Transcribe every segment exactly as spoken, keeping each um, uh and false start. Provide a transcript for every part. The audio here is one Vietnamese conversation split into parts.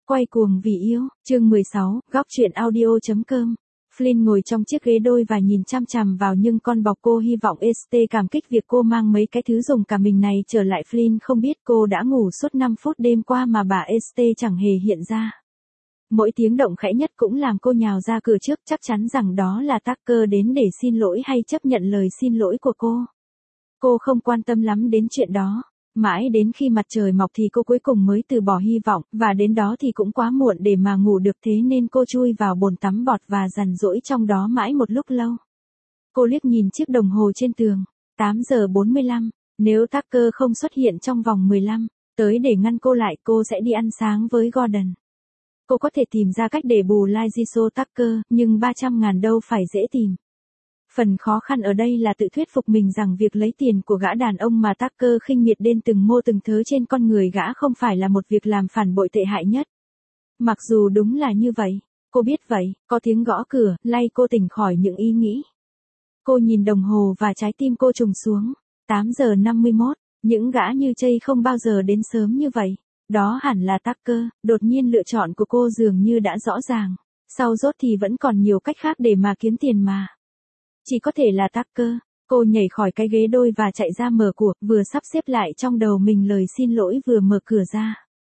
Quay cuồng vì yêu, chương mười sáu, góc truyện audio.com. Flynn ngồi trong chiếc ghế đôi và nhìn chăm chằm vào nhưng con bọc cô hy vọng ét tê cảm kích việc cô mang mấy cái thứ dùng cả mình này trở lại. Flynn không biết cô đã ngủ suốt năm phút đêm qua mà bà ét tê chẳng hề hiện ra. Mỗi tiếng động khẽ nhất cũng làm cô nhào ra cửa trước, chắc chắn rằng đó là Tucker đến để xin lỗi hay chấp nhận lời xin lỗi của cô. Cô không quan tâm lắm đến chuyện đó. Mãi đến khi mặt trời mọc thì cô cuối cùng mới từ bỏ hy vọng, và đến đó thì cũng quá muộn để mà ngủ được, thế nên cô chui vào bồn tắm bọt và rằn rỗi trong đó mãi một lúc lâu. Cô liếc nhìn chiếc đồng hồ trên tường, tám giờ bốn mươi lăm, nếu Tucker không xuất hiện trong vòng mười lăm tới để ngăn cô lại, cô sẽ đi ăn sáng với Gordon. Cô có thể tìm ra cách để bù lại Jisoo Tucker, nhưng ba trăm ngàn đâu phải dễ tìm. Phần khó khăn ở đây là tự thuyết phục mình rằng việc lấy tiền của gã đàn ông mà Tucker khinh miệt đến từng mô từng thớ trên con người gã không phải là một việc làm phản bội tệ hại nhất. Mặc dù đúng là như vậy, cô biết vậy, có tiếng gõ cửa, lay cô tỉnh khỏi những ý nghĩ. Cô nhìn đồng hồ và trái tim cô trùng xuống, tám giờ năm mươi mốt, những gã như Chây không bao giờ đến sớm như vậy. Đó hẳn là Tucker, đột nhiên lựa chọn của cô dường như đã rõ ràng. Sau rốt thì vẫn còn nhiều cách khác để mà kiếm tiền mà. Chỉ có thể là Tucker. Cô nhảy khỏi cái ghế đôi và chạy ra mở cửa, vừa sắp xếp lại trong đầu mình lời xin lỗi vừa mở cửa ra.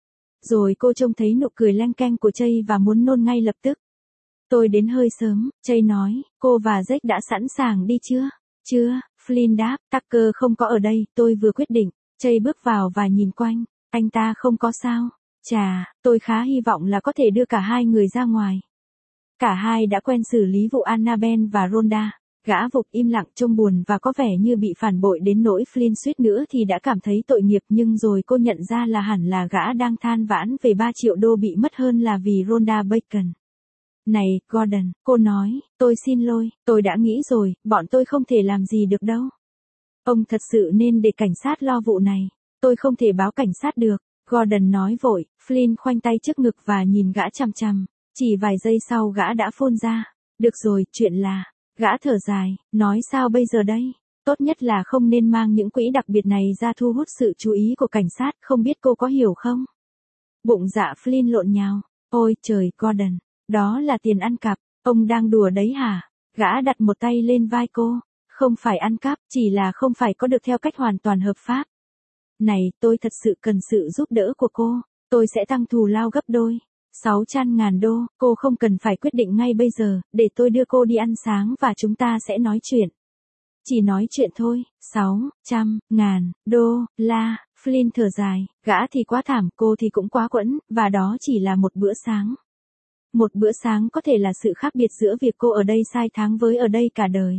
Rồi cô trông thấy nụ cười leng keng của Chây và muốn nôn ngay lập tức. Tôi đến hơi sớm, Chây nói, cô và Jake đã sẵn sàng đi chưa? Chưa, Flynn đáp, Tucker không có ở đây, tôi vừa quyết định. Chây bước vào và nhìn quanh, anh ta không có sao? Chà, tôi khá hy vọng là có thể đưa cả hai người ra ngoài. Cả hai đã quen xử lý vụ Annabelle và Rhonda. Gã vụt im lặng trông buồn và có vẻ như bị phản bội đến nỗi Flynn suýt nữa thì đã cảm thấy tội nghiệp, nhưng rồi cô nhận ra là hẳn là gã đang than vãn về ba triệu đô bị mất hơn là vì Rhonda Bacon. Này, Gordon, cô nói, tôi xin lỗi, tôi đã nghĩ rồi, bọn tôi không thể làm gì được đâu. Ông thật sự nên để cảnh sát lo vụ này. Tôi không thể báo cảnh sát được, Gordon nói vội. Flynn khoanh tay trước ngực và nhìn gã chằm chằm. Chỉ vài giây sau gã đã phun ra. Được rồi, chuyện là... Gã thở dài, nói sao bây giờ đây? Tốt nhất là không nên mang những quỹ đặc biệt này ra thu hút sự chú ý của cảnh sát, không biết cô có hiểu không? Bụng dạ Flynn lộn nhào. Ôi trời, Gordon, đó là tiền ăn cắp, ông đang đùa đấy hả? Gã đặt một tay lên vai cô. Không phải ăn cắp, chỉ là không phải có được theo cách hoàn toàn hợp pháp. Này, tôi thật sự cần sự giúp đỡ của cô, tôi sẽ tăng thù lao gấp đôi. sáu trăm ngàn đô, cô không cần phải quyết định ngay bây giờ, để tôi đưa cô đi ăn sáng và chúng ta sẽ nói chuyện. Chỉ nói chuyện thôi, sáu trăm ngàn đô la, Flynn thở dài, gã thì quá thảm, cô thì cũng quá quẫn, và đó chỉ là một bữa sáng. Một bữa sáng có thể là sự khác biệt giữa việc cô ở đây sai tháng với ở đây cả đời.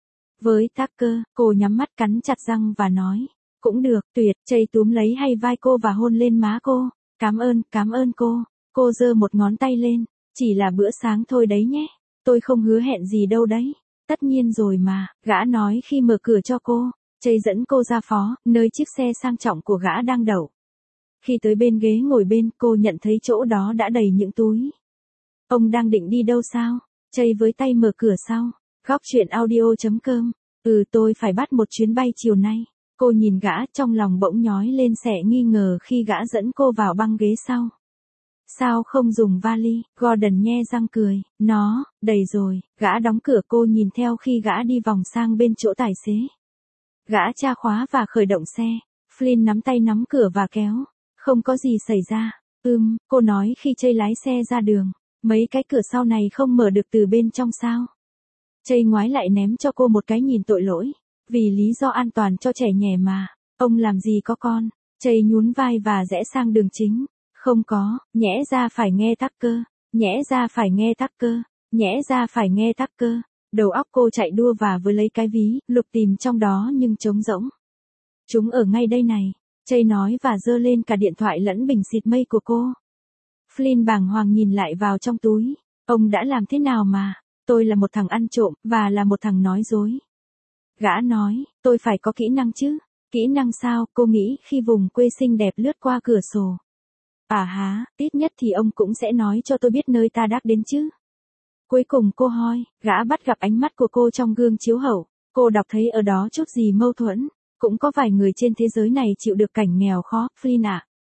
Với Tucker, cô nhắm mắt cắn chặt răng và nói, cũng được, tuyệt, Chây túm lấy hay vai cô và hôn lên má cô. Cảm ơn, cảm ơn cô. Cô giơ một ngón tay lên, chỉ là bữa sáng thôi đấy nhé, tôi không hứa hẹn gì đâu đấy. Tất nhiên rồi mà, gã nói khi mở cửa cho cô. Chây dẫn cô ra phó, nơi chiếc xe sang trọng của gã đang đậu. Khi tới bên ghế ngồi bên, cô nhận thấy chỗ đó đã đầy những túi. Ông đang định đi đâu sao? Chây với tay mở cửa sau. Góc truyện audio.com. Ừ, tôi phải bắt một chuyến bay chiều nay. Cô nhìn gã, trong lòng bỗng nhói lên sẻ nghi ngờ khi gã dẫn cô vào băng ghế sau. Sao không dùng vali? Gordon nhe răng cười. Nó, đầy rồi. Gã đóng cửa, cô nhìn theo khi gã đi vòng sang bên chỗ tài xế. Gã tra khóa và khởi động xe. Flynn nắm tay nắm cửa và kéo. Không có gì xảy ra. Ừm, cô nói khi Chây lái xe ra đường. Mấy cái cửa sau này không mở được từ bên trong sao? Chây ngoái lại ném cho cô một cái nhìn tội lỗi. Vì lý do an toàn cho trẻ nhè mà. Ông làm gì có con? Chây nhún vai và rẽ sang đường chính. Không có, nhẽ ra phải nghe Tucker, nhẽ ra phải nghe Tucker, nhẽ ra phải nghe Tucker. Đầu óc cô chạy đua và với lấy cái ví, lục tìm trong đó nhưng trống rỗng. Chúng ở ngay đây này, Chây nói và giơ lên cả điện thoại lẫn bình xịt mây của cô. Flynn bàng hoàng nhìn lại vào trong túi. Ông đã làm thế nào mà? Tôi là một thằng ăn trộm, và là một thằng nói dối. Gã nói, tôi phải có kỹ năng chứ. Kỹ năng sao? Cô nghĩ khi vùng quê xinh đẹp lướt qua cửa sổ. À há, ít nhất thì ông cũng sẽ nói cho tôi biết nơi ta đắc đến chứ. Cuối cùng cô hoi, gã bắt gặp ánh mắt của cô trong gương chiếu hậu. Cô đọc thấy ở đó chút gì mâu thuẫn. Cũng có vài người trên thế giới này chịu được cảnh nghèo khó, Flynn ạ.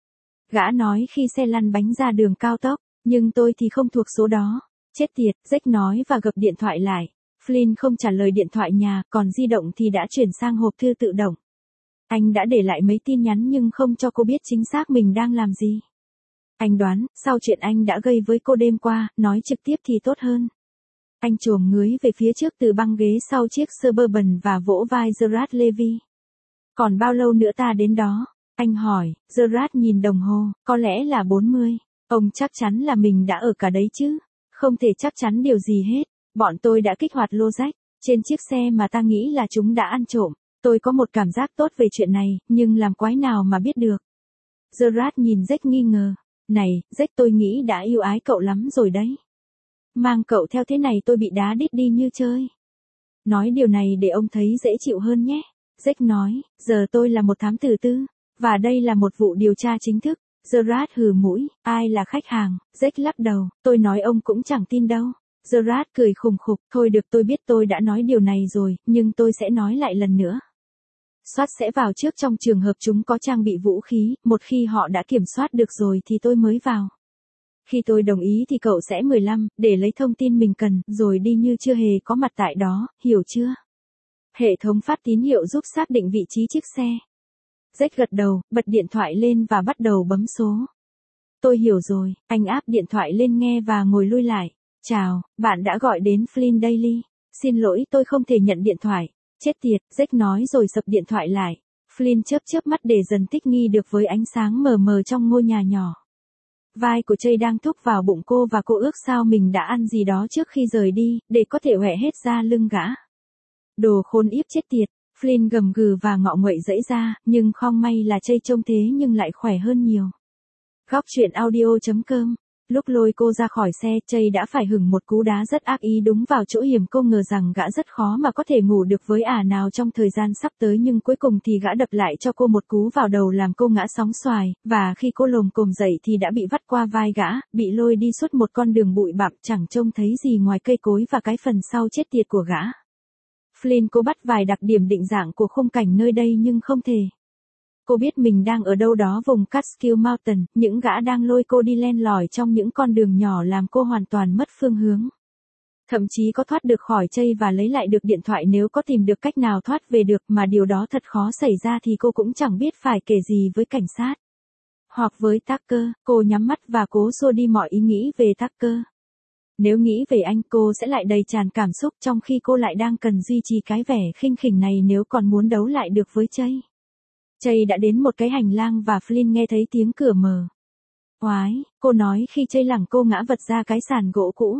Gã nói khi xe lăn bánh ra đường cao tốc, nhưng tôi thì không thuộc số đó. Chết tiệt, Jack nói và gập điện thoại lại. Flynn không trả lời điện thoại nhà, còn di động thì đã chuyển sang hộp thư tự động. Anh đã để lại mấy tin nhắn nhưng không cho cô biết chính xác mình đang làm gì. Anh đoán, sau chuyện anh đã gây với cô đêm qua, nói trực tiếp thì tốt hơn. Anh chồm ngưới về phía trước từ băng ghế sau chiếc Suburban và vỗ vai Gerard Levy. Còn bao lâu nữa ta đến đó? Anh hỏi. Gerard nhìn đồng hồ, có lẽ là bốn mươi. Ông chắc chắn là mình đã ở cả đấy chứ. Không thể chắc chắn điều gì hết. Bọn tôi đã kích hoạt lô rách trên chiếc xe mà ta nghĩ là chúng đã ăn trộm. Tôi có một cảm giác tốt về chuyện này, nhưng làm quái nào mà biết được. Gerard nhìn Jack nghi ngờ. Này, Jack, tôi nghĩ đã yêu ái cậu lắm rồi đấy. Mang cậu theo thế này tôi bị đá đít đi như chơi. Nói điều này để ông thấy dễ chịu hơn nhé. Jack nói, giờ tôi là một thám tử tư, và đây là một vụ điều tra chính thức. Gerard hừ mũi, ai là khách hàng? Jack lắc đầu, tôi nói ông cũng chẳng tin đâu. Gerard cười khùng khục, thôi được, tôi biết tôi đã nói điều này rồi, nhưng tôi sẽ nói lại lần nữa. SWAT sẽ vào trước trong trường hợp chúng có trang bị vũ khí, một khi họ đã kiểm soát được rồi thì tôi mới vào. Khi tôi đồng ý thì cậu sẽ mười lăm, để lấy thông tin mình cần, rồi đi như chưa hề có mặt tại đó, hiểu chưa? Hệ thống phát tín hiệu giúp xác định vị trí chiếc xe. Jack gật đầu, bật điện thoại lên và bắt đầu bấm số. Tôi hiểu rồi, anh áp điện thoại lên nghe và ngồi lui lại. Chào, bạn đã gọi đến Flynn Daily. Xin lỗi, tôi không thể nhận điện thoại. Chết tiệt, Jack nói rồi sập điện thoại lại. Flynn chớp chớp mắt để dần thích nghi được với ánh sáng mờ mờ trong ngôi nhà nhỏ. Vai của Chey đang thúc vào bụng cô và cô ước sao mình đã ăn gì đó trước khi rời đi, để có thể hoẹ hết ra lưng gã. Đồ khốn íp chết tiệt, Flynn gầm gừ và ngọ nguậy dãy ra, nhưng không may là Chey trông thế nhưng lại khỏe hơn nhiều. Góc truyện audio chấm com. Lúc lôi cô ra khỏi xe, Chey đã phải hửng một cú đá rất ác ý đúng vào chỗ hiểm. Cô ngờ rằng gã rất khó mà có thể ngủ được với ả nào trong thời gian sắp tới, nhưng cuối cùng thì gã đập lại cho cô một cú vào đầu làm cô ngã sóng xoài, và khi cô lồm cồm dậy thì đã bị vắt qua vai gã, bị lôi đi suốt một con đường bụi bặm chẳng trông thấy gì ngoài cây cối và cái phần sau chết tiệt của gã. Flynn cố bắt vài đặc điểm định dạng của khung cảnh nơi đây nhưng không thể. Cô biết mình đang ở đâu đó vùng Catskill Mountain, những gã đang lôi cô đi len lỏi trong những con đường nhỏ làm cô hoàn toàn mất phương hướng. Thậm chí có thoát được khỏi Chey và lấy lại được điện thoại nếu có tìm được cách nào thoát về được, mà điều đó thật khó xảy ra thì cô cũng chẳng biết phải kể gì với cảnh sát. Hoặc với Tucker, cô nhắm mắt và cố xua đi mọi ý nghĩ về Tucker. Nếu nghĩ về anh, cô sẽ lại đầy tràn cảm xúc, trong khi cô lại đang cần duy trì cái vẻ khinh khỉnh này nếu còn muốn đấu lại được với Chey. Chey đã đến một cái hành lang và Flynn nghe thấy tiếng cửa mở. Oái, cô nói khi Chey lẳng cô ngã vật ra cái sàn gỗ cũ.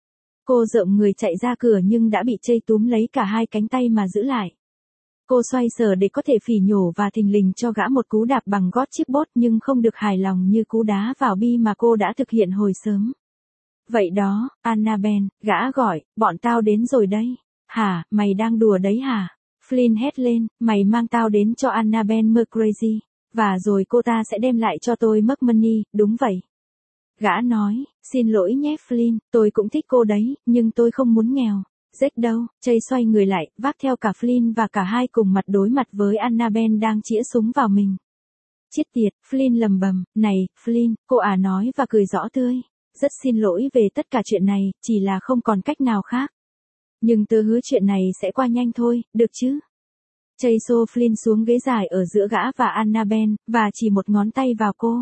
Cô rợm người chạy ra cửa nhưng đã bị Chey túm lấy cả hai cánh tay mà giữ lại. Cô xoay sở để có thể phỉ nhổ và thình lình cho gã một cú đạp bằng gót chipboard, nhưng không được hài lòng như cú đá vào bi mà cô đã thực hiện hồi sớm. Vậy đó, Annabelle, gã gọi, bọn tao đến rồi đây. Hả, mày đang đùa đấy hả? Flynn hét lên, mày mang tao đến cho Annabelle McCrazy, và rồi cô ta sẽ đem lại cho tôi McMoney, đúng vậy. Gã nói, xin lỗi nhé Flynn, tôi cũng thích cô đấy, nhưng tôi không muốn nghèo. Jack đâu? Chey xoay người lại, vác theo cả Flynn và cả hai cùng mặt đối mặt với Annabelle đang chĩa súng vào mình. Chết tiệt, Flynn lầm bầm, này, Flynn, cô à nói và cười rõ tươi. Rất xin lỗi về tất cả chuyện này, chỉ là không còn cách nào khác. Nhưng tớ hứa chuyện này sẽ qua nhanh thôi, được chứ? Chey xô Flynn xuống ghế dài ở giữa gã và Annabelle, và chỉ một ngón tay vào cô.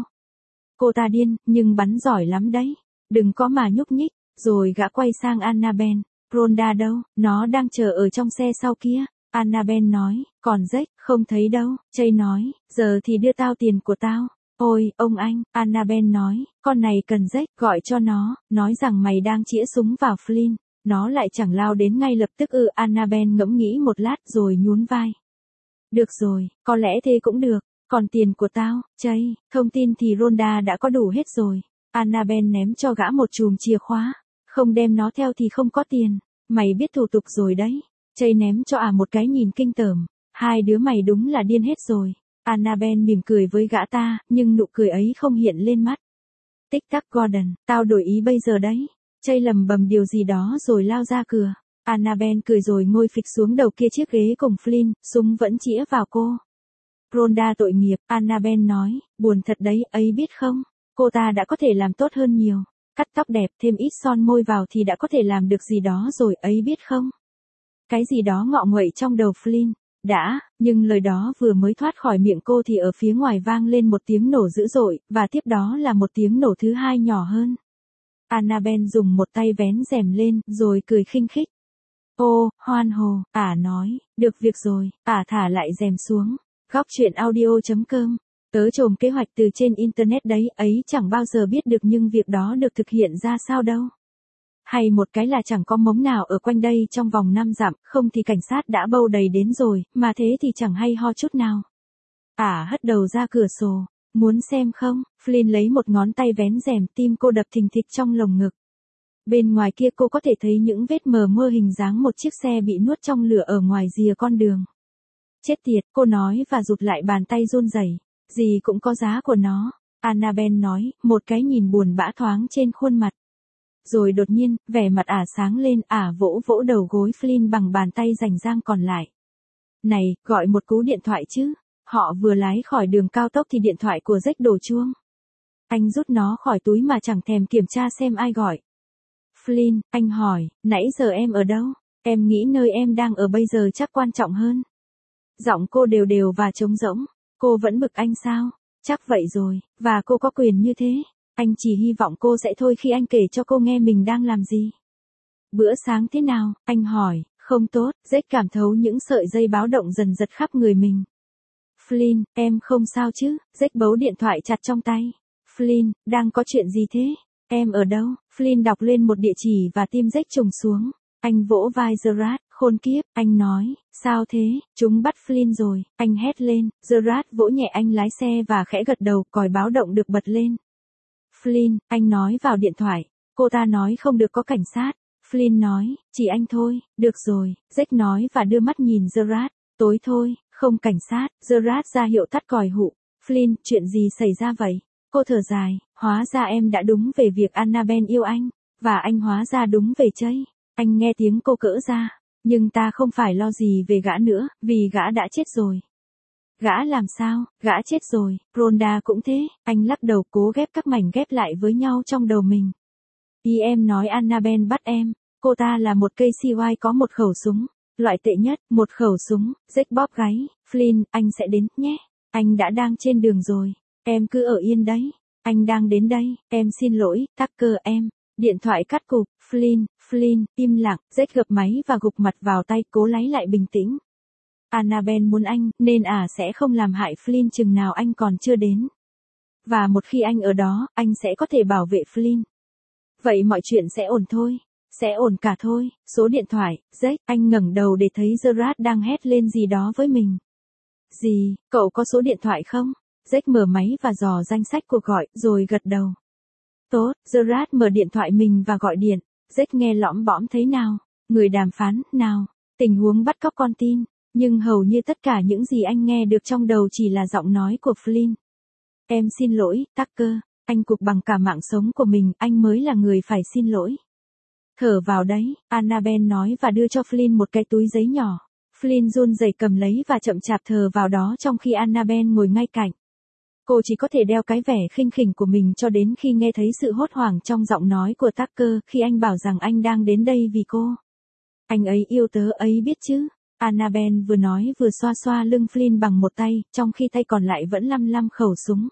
Cô ta điên, nhưng bắn giỏi lắm đấy. Đừng có mà nhúc nhích. Rồi gã quay sang Annabelle. Rhonda đâu? Nó đang chờ ở trong xe sau kia. Annabelle nói, còn Jack, không thấy đâu. Chey nói, giờ thì đưa tao tiền của tao. Ôi, ông anh, Annabelle nói, con này cần Jack, gọi cho nó, nói rằng mày đang chĩa súng vào Flynn. Nó lại chẳng lao đến ngay lập tức ư. Annabelle ngẫm nghĩ một lát rồi nhún vai. Được rồi, có lẽ thế cũng được. Còn tiền của tao, Chey, thông tin thì Rhonda đã có đủ hết rồi. Annabelle ném cho gã một chùm chìa khóa. Không đem nó theo thì không có tiền. Mày biết thủ tục rồi đấy. Chey ném cho à một cái nhìn kinh tởm. Hai đứa mày đúng là điên hết rồi. Annabelle mỉm cười với gã ta, nhưng nụ cười ấy không hiện lên mắt. Tích tắc Gordon, tao đổi ý bây giờ đấy. Chey lầm bầm điều gì đó rồi lao ra cửa. Annabelle cười rồi ngồi phịch xuống đầu kia chiếc ghế cùng Flynn, súng vẫn chĩa vào cô. Rhonda tội nghiệp, Annabelle nói, buồn thật đấy, ấy biết không? Cô ta đã có thể làm tốt hơn nhiều. Cắt tóc đẹp, thêm ít son môi vào thì đã có thể làm được gì đó rồi, ấy biết không? Cái gì đó ngọ nguậy trong đầu Flynn. Đã, nhưng lời đó vừa mới thoát khỏi miệng cô thì ở phía ngoài vang lên một tiếng nổ dữ dội, và tiếp đó là một tiếng nổ thứ hai nhỏ hơn. Annabelle dùng một tay vén rèm lên, rồi cười khinh khích. Ô, hoan hồ, ả nói, được việc rồi, ả thả lại rèm xuống. Góc chuyện audio chấm com. Tớ trồm kế hoạch từ trên internet đấy, ấy chẳng bao giờ biết được nhưng việc đó được thực hiện ra sao đâu. Hay một cái là chẳng có mống nào ở quanh đây trong vòng năm dặm, không thì cảnh sát đã bâu đầy đến rồi, mà thế thì chẳng hay ho chút nào. Ả hất đầu ra cửa sổ, muốn xem không? Flynn lấy một ngón tay vén rèm, tim cô đập thình thịch trong lồng ngực. Bên ngoài kia cô có thể thấy những vết mờ mơ hình dáng một chiếc xe bị nuốt trong lửa ở ngoài rìa con đường. Chết tiệt, cô nói và rụt lại bàn tay run rẩy. Gì cũng có giá của nó, Annabelle nói, một cái nhìn buồn bã thoáng trên khuôn mặt. Rồi đột nhiên, vẻ mặt ả sáng lên, ả vỗ vỗ đầu gối Flynn bằng bàn tay rảnh rang còn lại. Này, gọi một cú điện thoại chứ. Họ vừa lái khỏi đường cao tốc thì điện thoại của Jack đổ chuông. Anh rút nó khỏi túi mà chẳng thèm kiểm tra xem ai gọi. Flynn, anh hỏi, nãy giờ em ở đâu? Em nghĩ nơi em đang ở bây giờ chắc quan trọng hơn. Giọng cô đều đều và trống rỗng. Cô vẫn bực anh sao? Chắc vậy rồi, và cô có quyền như thế. Anh chỉ hy vọng cô sẽ thôi khi anh kể cho cô nghe mình đang làm gì. Bữa sáng thế nào? Anh hỏi. Không tốt, Jack cảm thấu những sợi dây báo động dần giật khắp người mình. Flynn, em không sao chứ? Jack bấu điện thoại chặt trong tay. Flynn, đang có chuyện gì thế? Em ở đâu? Flynn đọc lên một địa chỉ và tim Jack trùng xuống. Anh vỗ vai Gerard, khôn kiếp, anh nói, sao thế, chúng bắt Flynn rồi, anh hét lên, Gerard vỗ nhẹ anh lái xe và khẽ gật đầu, còi báo động được bật lên. Flynn, anh nói vào điện thoại, cô ta nói không được có cảnh sát. Flynn nói, chỉ anh thôi, được rồi, Jack nói và đưa mắt nhìn Gerard, tối thôi, không cảnh sát, Gerard ra hiệu tắt còi hụ. Flynn, chuyện gì xảy ra vậy? Cô thở dài, hóa ra em đã đúng về việc Annabelle yêu anh, và anh hóa ra đúng về Chase. Anh nghe tiếng cô cỡ ra, nhưng ta không phải lo gì về gã nữa, vì gã đã chết rồi. Gã làm sao, gã chết rồi, Rhonda cũng thế, anh lắc đầu cố ghép các mảnh ghép lại với nhau trong đầu mình. Ý em nói Annabelle bắt em, cô ta là một cây xê i có một khẩu súng, loại tệ nhất, một khẩu súng, Jack bóp gáy, Flynn, anh sẽ đến, nhé, anh đã đang trên đường rồi, em cứ ở yên đấy, anh đang đến đây, em xin lỗi, Tucker em. Điện thoại cắt cụp, Flynn, Flynn, im lặng, Jack gập máy và gục mặt vào tay cố lấy lại bình tĩnh. Annabelle muốn anh, nên ả à sẽ không làm hại Flynn chừng nào anh còn chưa đến. Và một khi anh ở đó, anh sẽ có thể bảo vệ Flynn. Vậy mọi chuyện sẽ ổn thôi. Sẽ ổn cả thôi. Số điện thoại, Jack, anh ngẩng đầu để thấy Gerard đang hét lên gì đó với mình. Gì, cậu có số điện thoại không? Jack mở máy và dò danh sách cuộc gọi, rồi gật đầu. Tốt, Gerard mở điện thoại mình và gọi điện. Jack nghe lõm bõm thấy nào. Người đàm phán, nào. Tình huống bắt cóc con tin. Nhưng hầu như tất cả những gì anh nghe được trong đầu chỉ là giọng nói của Flynn. Em xin lỗi, Tucker. Anh cuộc bằng cả mạng sống của mình, anh mới là người phải xin lỗi. Thở vào đấy, Annabelle nói và đưa cho Flynn một cái túi giấy nhỏ. Flynn run rẩy cầm lấy và chậm chạp thở vào đó trong khi Annabelle ngồi ngay cạnh. Cô chỉ có thể đeo cái vẻ khinh khỉnh của mình cho đến khi nghe thấy sự hốt hoảng trong giọng nói của Tucker khi anh bảo rằng anh đang đến đây vì cô. Anh ấy yêu tớ ấy biết chứ. Annabelle vừa nói vừa xoa xoa lưng Flynn bằng một tay, trong khi tay còn lại vẫn lăm lăm khẩu súng.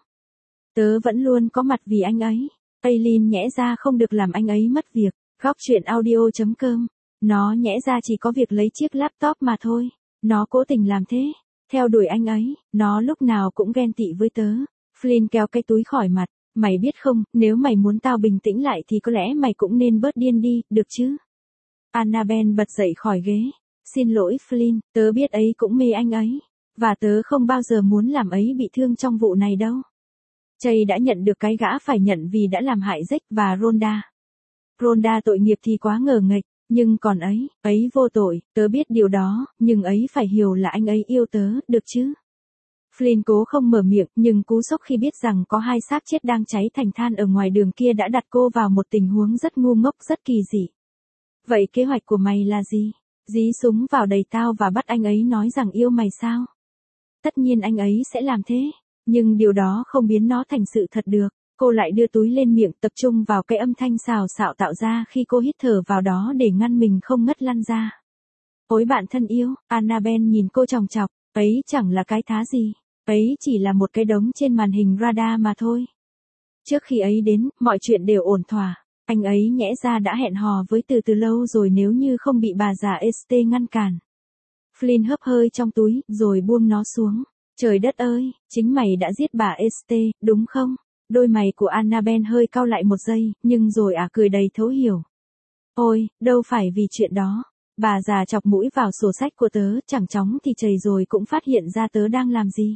Tớ vẫn luôn có mặt vì anh ấy. Aileen nhẽ ra không được làm anh ấy mất việc. Góc chuyện audio chấm com. Nó nhẽ ra chỉ có việc lấy chiếc laptop mà thôi. Nó cố tình làm thế. Theo đuổi anh ấy, nó lúc nào cũng ghen tị với tớ. Flynn kéo cái túi khỏi mặt. Mày biết không, nếu mày muốn tao bình tĩnh lại thì có lẽ mày cũng nên bớt điên đi, được chứ? Annabelle bật dậy khỏi ghế. Xin lỗi Flynn, tớ biết ấy cũng mê anh ấy. Và tớ không bao giờ muốn làm ấy bị thương trong vụ này đâu. Chase đã nhận được cái gã phải nhận vì đã làm hại Jack và Rhonda. Rhonda tội nghiệp thì quá ngờ nghệch, nhưng còn ấy, ấy vô tội, tớ biết điều đó, nhưng ấy phải hiểu là anh ấy yêu tớ, được chứ? Flynn cố không mở miệng, nhưng cú sốc khi biết rằng có hai xác chết đang cháy thành than ở ngoài đường kia đã đặt cô vào một tình huống rất ngu ngốc, rất kỳ dị. Vậy kế hoạch của mày là gì? Dí súng vào đầy tao và bắt anh ấy nói rằng yêu mày sao? Tất nhiên anh ấy sẽ làm thế. Nhưng điều đó không biến nó thành sự thật được. Cô lại đưa túi lên miệng, tập trung vào cái âm thanh xào xạo tạo ra khi cô hít thở vào đó để ngăn mình không ngất lăn ra. Ôi bạn thân yêu, Annabelle nhìn cô chòng chọc, ấy chẳng là cái thá gì. Ấy chỉ là một cái đống trên màn hình radar mà thôi. Trước khi ấy đến, mọi chuyện đều ổn thỏa. Anh ấy nhẽ ra đã hẹn hò với từ từ lâu rồi nếu như không bị bà già Este ngăn cản. Flynn hớp hơi trong túi, rồi buông nó xuống. Trời đất ơi, chính mày đã giết bà Este, đúng không? Đôi mày của Annabelle hơi cau lại một giây, nhưng rồi ả cười đầy thấu hiểu. Ôi, đâu phải vì chuyện đó. Bà già chọc mũi vào sổ sách của tớ, chẳng chóng thì chầy rồi cũng phát hiện ra tớ đang làm gì.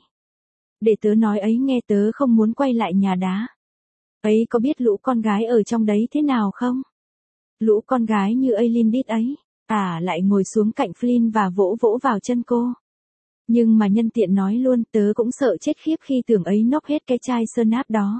Để tớ nói ấy nghe, tớ không muốn quay lại nhà đá. Ấy có biết lũ con gái ở trong đấy thế nào không? Lũ con gái như Aileen Deed ấy. À lại ngồi xuống cạnh Flynn và vỗ vỗ vào chân cô. Nhưng mà nhân tiện nói luôn, tớ cũng sợ chết khiếp khi tưởng ấy nốc hết cái chai sơn áp đó.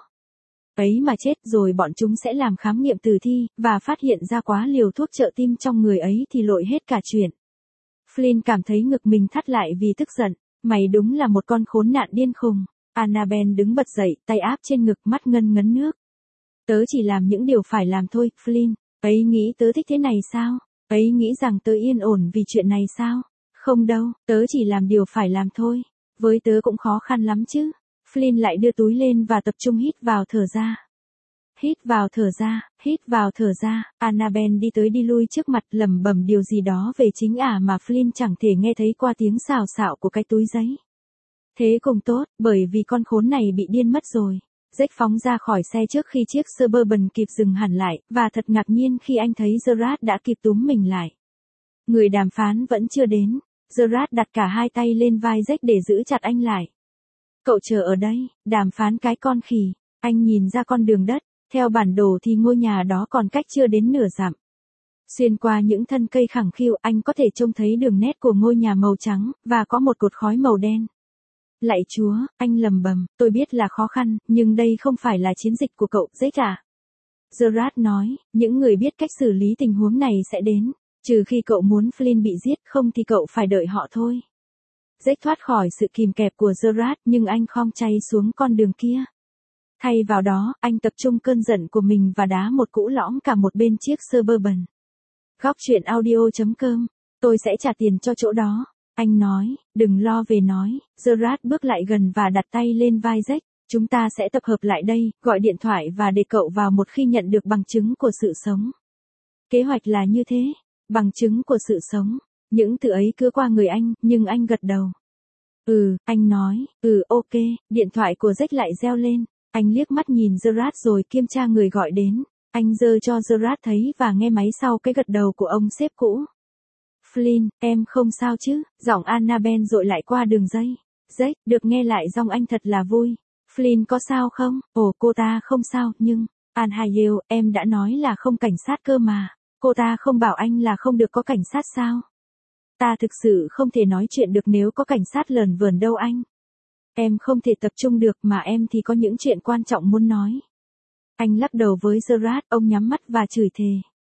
Ấy mà chết rồi bọn chúng sẽ làm khám nghiệm tử thi, và phát hiện ra quá liều thuốc trợ tim trong người ấy thì lội hết cả chuyện. Flynn cảm thấy ngực mình thắt lại vì tức giận. Mày đúng là một con khốn nạn điên khùng. Annabelle đứng bật dậy, tay áp trên ngực, mắt ngân ngấn nước. Tớ chỉ làm những điều phải làm thôi, Flynn. Ấy nghĩ tớ thích thế này sao? Ấy nghĩ rằng tớ yên ổn vì chuyện này sao? Không đâu, tớ chỉ làm điều phải làm thôi. Với tớ cũng khó khăn lắm chứ. Flynn lại đưa túi lên và tập trung hít vào thở ra. Hít vào thở ra, hít vào thở ra. Annabelle đi tới đi lui trước mặt, lẩm bẩm điều gì đó về chính ả mà Flynn chẳng thể nghe thấy qua tiếng xào xạo của cái túi giấy. Thế cũng tốt, bởi vì con khốn này bị điên mất rồi. Jack phóng ra khỏi xe trước khi chiếc Suburban kịp dừng hẳn lại, và thật ngạc nhiên khi anh thấy Gerard đã kịp túm mình lại. Người đàm phán vẫn chưa đến. Gerard đặt cả hai tay lên vai Jack để giữ chặt anh lại. Cậu chờ ở đây, đàm phán cái con khỉ. Anh nhìn ra con đường đất, theo bản đồ thì ngôi nhà đó còn cách chưa đến nửa dặm. Xuyên qua những thân cây khẳng khiu, anh có thể trông thấy đường nét của ngôi nhà màu trắng, và có một cột khói màu đen. Lạy Chúa, anh lầm bầm, tôi biết là khó khăn, nhưng đây không phải là chiến dịch của cậu, Jack à. Gerard nói, những người biết cách xử lý tình huống này sẽ đến, trừ khi cậu muốn Flynn bị giết, không thì cậu phải đợi họ thôi. Jack thoát khỏi sự kìm kẹp của Gerard, nhưng anh khom chay xuống con đường kia. Thay vào đó, anh tập trung cơn giận của mình và đá một cú lõng cả một bên chiếc Suburban. Góc truyện audio chấm com, tôi sẽ trả tiền cho chỗ đó. Anh nói, đừng lo về nói. Gerard bước lại gần và đặt tay lên vai Jack. Chúng ta sẽ tập hợp lại đây, gọi điện thoại và để cậu vào một khi nhận được bằng chứng của sự sống. Kế hoạch là như thế. Bằng chứng của sự sống. Những từ ấy cứ qua người anh, nhưng anh gật đầu. Ừ, anh nói, ừ ok, điện thoại của Jack lại reo lên. Anh liếc mắt nhìn Gerard rồi kiểm tra người gọi đến. Anh giơ cho Gerard thấy và nghe máy sau cái gật đầu của ông sếp cũ. Flynn, em không sao chứ? Giọng Annabelle dội lại qua đường dây. Jack, được nghe lại giọng anh thật là vui. Flynn có sao không? Ồ, cô ta không sao, nhưng... Anhayel, em đã nói là không cảnh sát cơ mà. Cô ta không bảo anh là không được có cảnh sát sao? Ta thực sự không thể nói chuyện được nếu có cảnh sát lờn vờn đâu anh. Em không thể tập trung được mà em thì có những chuyện quan trọng muốn nói. Anh lắc đầu với Gerard, ông nhắm mắt và chửi thề.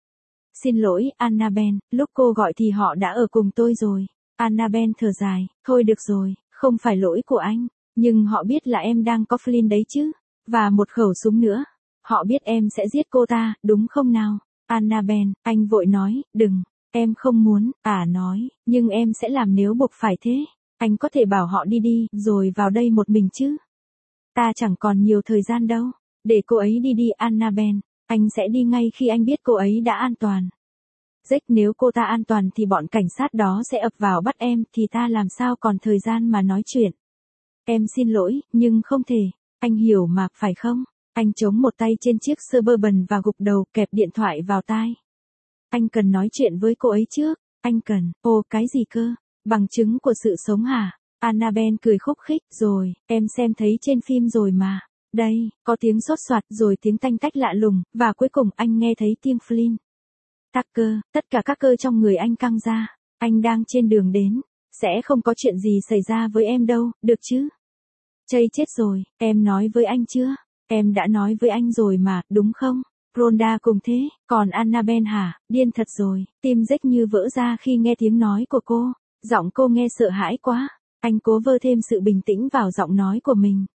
Xin lỗi, Annabelle, lúc cô gọi thì họ đã ở cùng tôi rồi. Annabelle thở dài, thôi được rồi, không phải lỗi của anh, nhưng họ biết là em đang có Flynn đấy chứ, và một khẩu súng nữa. Họ biết em sẽ giết cô ta, đúng không nào? Annabelle, anh vội nói, đừng, em không muốn, à nói, nhưng em sẽ làm nếu buộc phải thế. Anh có thể bảo họ đi đi, rồi vào đây một mình chứ. Ta chẳng còn nhiều thời gian đâu, để cô ấy đi đi Annabelle. Anh sẽ đi ngay khi anh biết cô ấy đã an toàn. Jack, nếu cô ta an toàn thì bọn cảnh sát đó sẽ ập vào bắt em, thì ta làm sao còn thời gian mà nói chuyện. Em xin lỗi, nhưng không thể. Anh hiểu mà, phải không? Anh chống một tay trên chiếc Suburban và gục đầu, kẹp điện thoại vào tai. Anh cần nói chuyện với cô ấy trước. Anh cần, ồ cái gì cơ? Bằng chứng của sự sống hả? Annabelle cười khúc khích, rồi, em xem thấy trên phim rồi mà. Đây, có tiếng xốt xoạt rồi tiếng tanh tách lạ lùng, và cuối cùng anh nghe thấy tiếng Flynn. Tucker, tất cả các cơ trong người anh căng ra. Anh đang trên đường đến. Sẽ không có chuyện gì xảy ra với em đâu, được chứ? Chây chết rồi, em nói với anh chưa? Em đã nói với anh rồi mà, đúng không? Rhonda cùng thế, còn Annabelle hả? Điên thật rồi, tim Jack như vỡ ra khi nghe tiếng nói của cô. Giọng cô nghe sợ hãi quá. Anh cố vơ thêm sự bình tĩnh vào giọng nói của mình.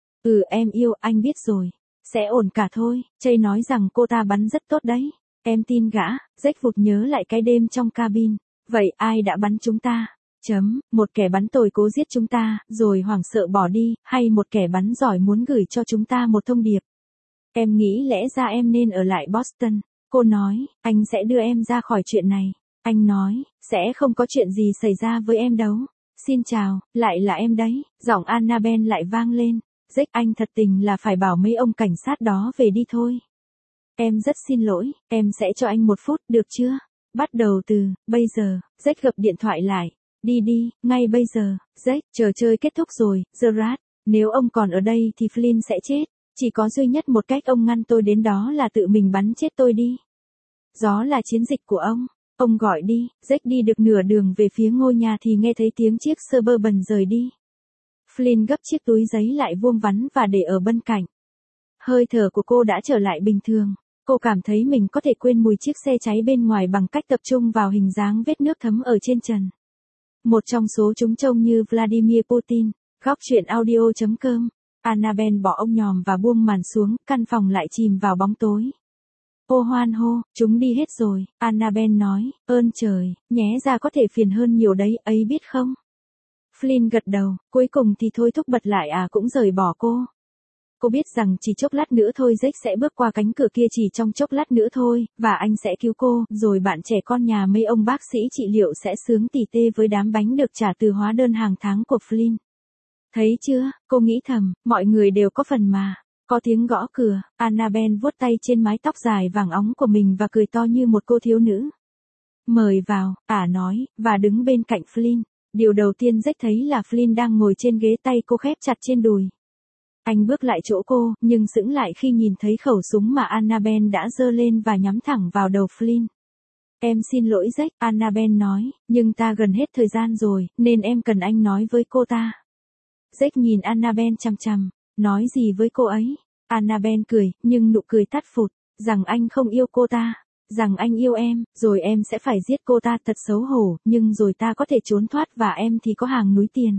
Ừ em yêu, anh biết rồi. Sẽ ổn cả thôi, Chây nói rằng cô ta bắn rất tốt đấy. Em tin gã, Jack vụt nhớ lại cái đêm trong cabin. Vậy ai đã bắn chúng ta? Chấm, một kẻ bắn tồi cố giết chúng ta, rồi hoảng sợ bỏ đi, hay một kẻ bắn giỏi muốn gửi cho chúng ta một thông điệp? Em nghĩ lẽ ra em nên ở lại Boston. Cô nói, anh sẽ đưa em ra khỏi chuyện này. Anh nói, sẽ không có chuyện gì xảy ra với em đâu. Xin chào, lại là em đấy, giọng Annabelle lại vang lên. Jack, anh thật tình là phải bảo mấy ông cảnh sát đó về đi thôi. Em rất xin lỗi, em sẽ cho anh một phút, được chưa? Bắt đầu từ, bây giờ, Jack gập điện thoại lại. Đi đi, ngay bây giờ, Jack, trò chơi kết thúc rồi, Gerard. Nếu ông còn ở đây thì Flynn sẽ chết. Chỉ có duy nhất một cách ông ngăn tôi đến đó là tự mình bắn chết tôi đi. Gió là chiến dịch của ông. Ông gọi đi, Jack đi được nửa đường về phía ngôi nhà thì nghe thấy tiếng chiếc Suburban rời đi. Flynn gấp chiếc túi giấy lại vuông vắn và để ở bên cạnh. Hơi thở của cô đã trở lại bình thường. Cô cảm thấy mình có thể quên mùi chiếc xe cháy bên ngoài bằng cách tập trung vào hình dáng vết nước thấm ở trên trần. Một trong số chúng trông như Vladimir Putin. Góc truyện audio chấm com. Annabelle bỏ ông nhòm và buông màn xuống, căn phòng lại chìm vào bóng tối. Ô hoan hô, chúng đi hết rồi, Annabelle nói, ơn trời, nhé ra có thể phiền hơn nhiều đấy, ấy biết không? Flynn gật đầu, cuối cùng thì thôi thúc bật lại à cũng rời bỏ cô. Cô biết rằng chỉ chốc lát nữa thôi Jack sẽ bước qua cánh cửa kia chỉ trong chốc lát nữa thôi, và anh sẽ cứu cô, rồi bạn trẻ con nhà mấy ông bác sĩ trị liệu sẽ sướng tỉ tê với đám bánh được trả từ hóa đơn hàng tháng của Flynn. Thấy chưa, cô nghĩ thầm, mọi người đều có phần mà. Có tiếng gõ cửa, Annabelle vuốt tay trên mái tóc dài vàng óng của mình và cười to như một cô thiếu nữ. Mời vào, ả nói, và đứng bên cạnh Flynn. Điều đầu tiên Jack thấy là Flynn đang ngồi trên ghế, tay cô khép chặt trên đùi. Anh bước lại chỗ cô, nhưng sững lại khi nhìn thấy khẩu súng mà Annabelle đã giơ lên và nhắm thẳng vào đầu Flynn. Em xin lỗi Jack, Annabelle nói, nhưng ta gần hết thời gian rồi, nên em cần anh nói với cô ta. Jack nhìn Annabelle chằm chằm, nói gì với cô ấy? Annabelle cười, nhưng nụ cười tắt phụt, rằng anh không yêu cô ta, rằng anh yêu em, rồi em sẽ phải giết cô ta, thật xấu hổ, nhưng rồi ta có thể trốn thoát và em thì có hàng núi tiền.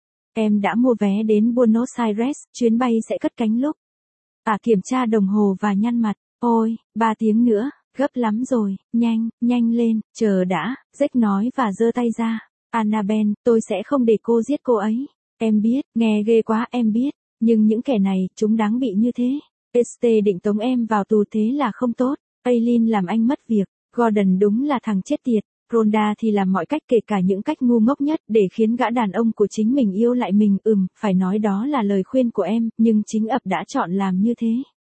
Em đã mua vé đến Buenos Aires, chuyến bay sẽ cất cánh lúc. À kiểm tra đồng hồ và nhăn mặt, ôi, ba tiếng nữa, gấp lắm rồi, nhanh, nhanh lên, chờ đã, Jack nói và giơ tay ra. Annabelle, tôi sẽ không để cô giết cô ấy. Em biết, nghe ghê quá em biết, nhưng những kẻ này, chúng đáng bị như thế. Este định tống em vào tù, thế là không tốt. Aileen làm anh mất việc, Gordon đúng là thằng chết tiệt, Rhonda thì làm mọi cách kể cả những cách ngu ngốc nhất để khiến gã đàn ông của chính mình yêu lại mình. Ừm, phải nói đó là lời khuyên của em, nhưng chính ập đã chọn làm như thế.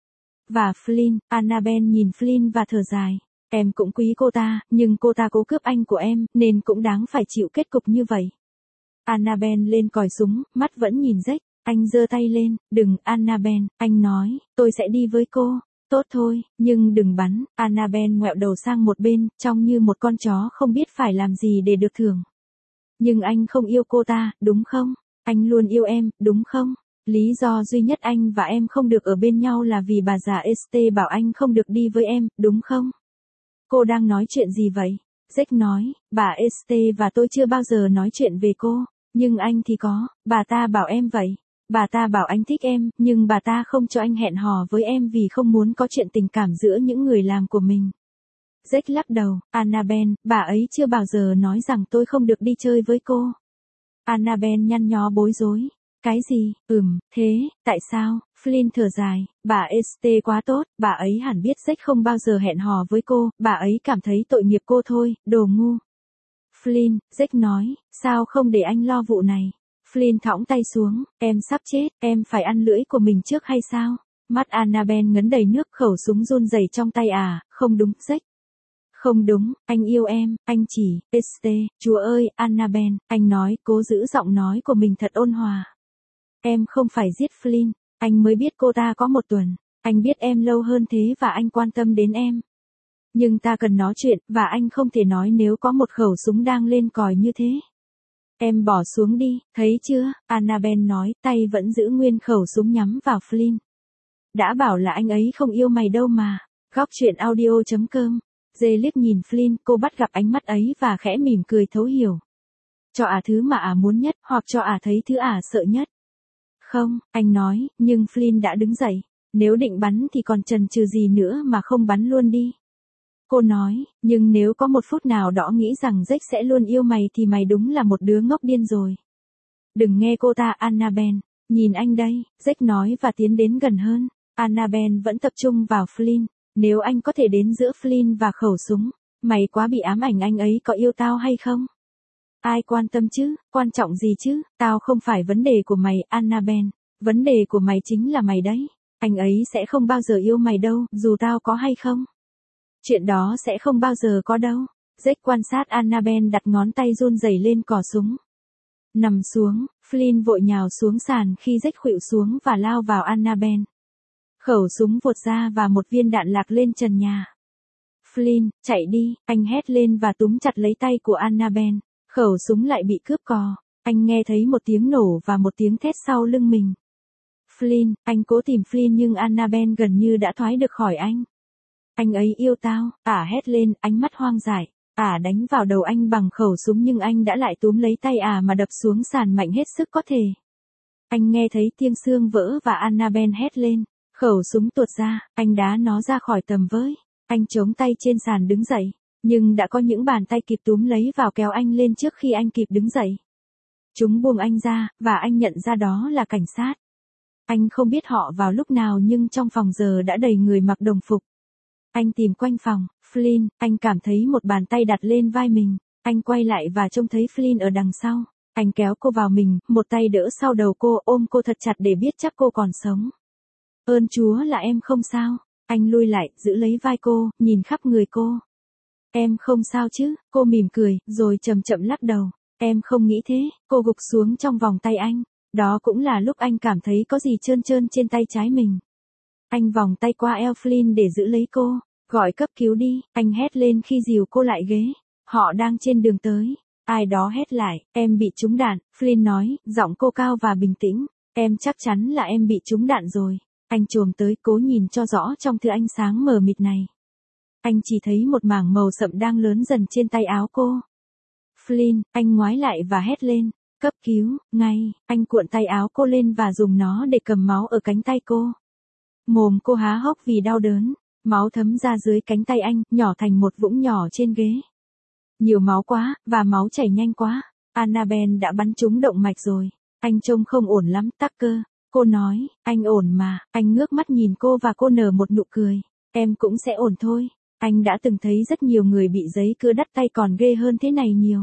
Và Flynn, Annabelle nhìn Flynn và thở dài. Em cũng quý cô ta, nhưng cô ta cố cướp anh của em, nên cũng đáng phải chịu kết cục như vậy. Annabelle lên còi súng, mắt vẫn nhìn Jack. Anh giơ tay lên, đừng, Annabelle, anh nói, tôi sẽ đi với cô. Tốt thôi, nhưng đừng bắn. Annabelle ngoẹo đầu sang một bên, trông như một con chó không biết phải làm gì để được thưởng. Nhưng anh không yêu cô ta, đúng không? Anh luôn yêu em, đúng không? Lý do duy nhất anh và em không được ở bên nhau là vì bà già Este bảo anh không được đi với em, đúng không? Cô đang nói chuyện gì vậy? Jack nói, bà Este và tôi chưa bao giờ nói chuyện về cô, nhưng anh thì có, bà ta bảo em vậy. Bà ta bảo anh thích em, nhưng bà ta không cho anh hẹn hò với em vì không muốn có chuyện tình cảm giữa những người làm của mình. Jack lắc đầu, Annabelle, bà ấy chưa bao giờ nói rằng tôi không được đi chơi với cô. Annabelle nhăn nhó bối rối. Cái gì? Ừm, thế, tại sao? Flynn thở dài, bà Este quá tốt, bà ấy hẳn biết Jack không bao giờ hẹn hò với cô, bà ấy cảm thấy tội nghiệp cô thôi, đồ ngu. Flynn, Jack nói, sao không để anh lo vụ này? Flynn thõng tay xuống, em sắp chết, em phải ăn lưỡi của mình trước hay sao? Mắt Annabelle ngấn đầy nước, khẩu súng run rẩy trong tay. À, không đúng, Jack. Không đúng, anh yêu em, anh chỉ, Este, chúa ơi, Annabelle, anh nói, cố giữ giọng nói của mình thật ôn hòa. Em không phải giết Flynn, anh mới biết cô ta có một tuần, anh biết em lâu hơn thế và anh quan tâm đến em. Nhưng ta cần nói chuyện, và anh không thể nói nếu có một khẩu súng đang lên còi như thế. Em bỏ xuống đi, thấy chưa, Annabelle nói, tay vẫn giữ nguyên khẩu súng nhắm vào Flynn. Đã bảo là anh ấy không yêu mày đâu mà. Góc truyện audio chấm com. Dê liếc nhìn Flynn, cô bắt gặp ánh mắt ấy và khẽ mỉm cười thấu hiểu. cho ả thứ mà ả muốn nhất, hoặc cho ả thấy thứ ả sợ nhất. Không, anh nói, nhưng Flynn đã đứng dậy. Nếu định bắn thì còn chần chừ gì nữa mà không bắn luôn đi. Cô nói, nhưng nếu có một phút nào đó nghĩ rằng Jack sẽ luôn yêu mày thì mày đúng là một đứa ngốc điên rồi. Đừng nghe cô ta, Annabelle. Nhìn anh đây, Jack nói và tiến đến gần hơn. Annabelle vẫn tập trung vào Flynn. Nếu anh có thể đến giữa Flynn và khẩu súng, mày quá bị ám ảnh anh ấy có yêu tao hay không? Ai quan tâm chứ, quan trọng gì chứ, tao không phải vấn đề của mày, Annabelle. Vấn đề của mày chính là mày đấy. Anh ấy sẽ không bao giờ yêu mày đâu, dù tao có hay không. Chuyện đó sẽ không bao giờ có đâu. Jack quan sát Annabelle đặt ngón tay run rẩy lên cò súng. Nằm xuống, Flynn vội nhào xuống sàn khi Jack khuỵu xuống và lao vào Annabelle. Khẩu súng vụt ra và một viên đạn lạc lên trần nhà. Flynn, chạy đi, anh hét lên và túm chặt lấy tay của Annabelle. Khẩu súng lại bị cướp cò. Anh nghe thấy một tiếng nổ và một tiếng thét sau lưng mình. Flynn, anh cố tìm Flynn nhưng Annabelle gần như đã thoái được khỏi anh. Anh ấy yêu tao, ả hét lên, ánh mắt hoang dại. Ả đánh vào đầu anh bằng khẩu súng nhưng anh đã lại túm lấy tay ả mà đập xuống sàn mạnh hết sức có thể. Anh nghe thấy tiếng xương vỡ và Annabelle hét lên. Khẩu súng tuột ra, anh đá nó ra khỏi tầm với. Anh chống tay trên sàn đứng dậy, nhưng đã có những bàn tay kịp túm lấy vào kéo anh lên trước khi anh kịp đứng dậy. Chúng buông anh ra, và anh nhận ra đó là cảnh sát. Anh không biết họ vào lúc nào nhưng trong phòng giờ đã đầy người mặc đồng phục. Anh tìm quanh phòng, Flynn, anh cảm thấy một bàn tay đặt lên vai mình. Anh quay lại và trông thấy Flynn ở đằng sau. Anh kéo cô vào mình, một tay đỡ sau đầu cô, ôm cô thật chặt để biết chắc cô còn sống. Ơn Chúa là em không sao. Anh lui lại, giữ lấy vai cô, nhìn khắp người cô. Em không sao chứ, cô mỉm cười, rồi chậm chậm lắc đầu. Em không nghĩ thế, cô gục xuống trong vòng tay anh. Đó cũng là lúc anh cảm thấy có gì trơn trơn trên tay trái mình. Anh vòng tay qua eo Flynn để giữ lấy cô. Gọi cấp cứu đi, anh hét lên khi dìu cô lại ghế. Họ đang trên đường tới. Ai đó hét lại, em bị trúng đạn, Flynn nói, giọng cô cao và bình tĩnh. Em chắc chắn là em bị trúng đạn rồi. Anh chồm tới cố nhìn cho rõ trong thứ ánh sáng mờ mịt này. Anh chỉ thấy một mảng màu sậm đang lớn dần trên tay áo cô. Flynn, anh ngoái lại và hét lên. Cấp cứu, ngay, anh cuộn tay áo cô lên và dùng nó để cầm máu ở cánh tay cô. Mồm cô há hốc vì đau đớn. Máu thấm ra dưới cánh tay anh, nhỏ thành một vũng nhỏ trên ghế. Nhiều máu quá, và máu chảy nhanh quá. Annabelle đã bắn trúng động mạch rồi. Anh trông không ổn lắm, Tucker. Cô nói, anh ổn mà. Anh ngước mắt nhìn cô và cô nở một nụ cười. Em cũng sẽ ổn thôi. Anh đã từng thấy rất nhiều người bị giấy cưa đắt tay còn ghê hơn thế này nhiều.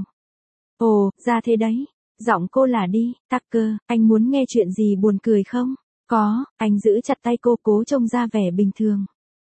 Ồ, ra thế đấy. Giọng cô là đi, Tucker, anh muốn nghe chuyện gì buồn cười không? Có, anh giữ chặt tay cô cố trông ra vẻ bình thường.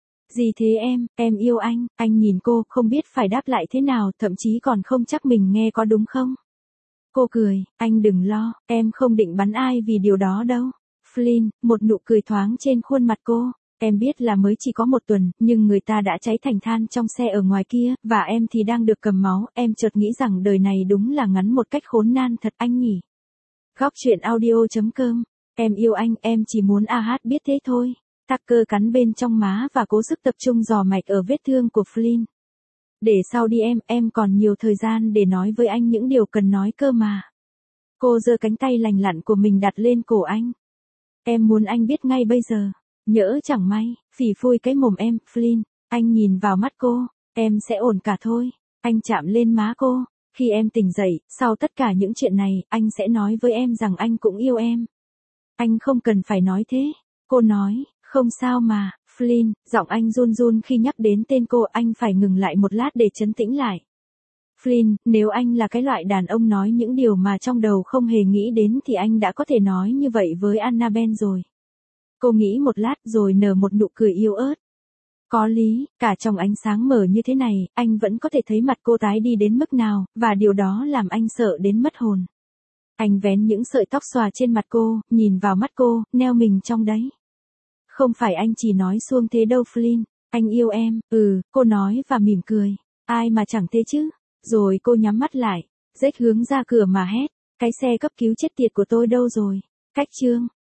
Gì thế em, em yêu anh, anh nhìn cô, không biết phải đáp lại thế nào, thậm chí còn không chắc mình nghe có đúng không? Cô cười, anh đừng lo, em không định bắn ai vì điều đó đâu. Flynn, một nụ cười thoáng trên khuôn mặt cô. Em biết là mới chỉ có một tuần, nhưng người ta đã cháy thành than trong xe ở ngoài kia, và em thì đang được cầm máu, em chợt nghĩ rằng đời này đúng là ngắn một cách khốn nan thật anh nhỉ. Góc truyện audio chấm com. Em yêu anh, em chỉ muốn a hát biết thế thôi. Tucker cắn bên trong má và cố sức tập trung dò mạch ở vết thương của Flynn. Để sau đi em, em còn nhiều thời gian để nói với anh những điều cần nói cơ mà. Cô giơ cánh tay lành lặn của mình đặt lên cổ anh. Em muốn anh biết ngay bây giờ. Nhỡ chẳng may, phỉ phui cái mồm em, Flynn. Anh nhìn vào mắt cô. Em sẽ ổn cả thôi. Anh chạm lên má cô. Khi em tỉnh dậy, sau tất cả những chuyện này, anh sẽ nói với em rằng anh cũng yêu em. Anh không cần phải nói thế. Cô nói, không sao mà, Flynn, giọng anh run run khi nhắc đến tên cô, anh phải ngừng lại một lát để trấn tĩnh lại. Flynn, nếu anh là cái loại đàn ông nói những điều mà trong đầu không hề nghĩ đến thì anh đã có thể nói như vậy với Annabelle rồi. Cô nghĩ một lát rồi nở một nụ cười yếu ớt. Có lý, cả trong ánh sáng mờ như thế này, anh vẫn có thể thấy mặt cô tái đi đến mức nào, và điều đó làm anh sợ đến mất hồn. Anh vén những sợi tóc xòa trên mặt cô, nhìn vào mắt cô, neo mình trong đấy. Không phải anh chỉ nói suông thế đâu Flynn, anh yêu em, ừ, cô nói và mỉm cười. Ai mà chẳng thế chứ. Rồi cô nhắm mắt lại, Jack hướng ra cửa mà hét, cái xe cấp cứu chết tiệt của tôi đâu rồi? Cách chương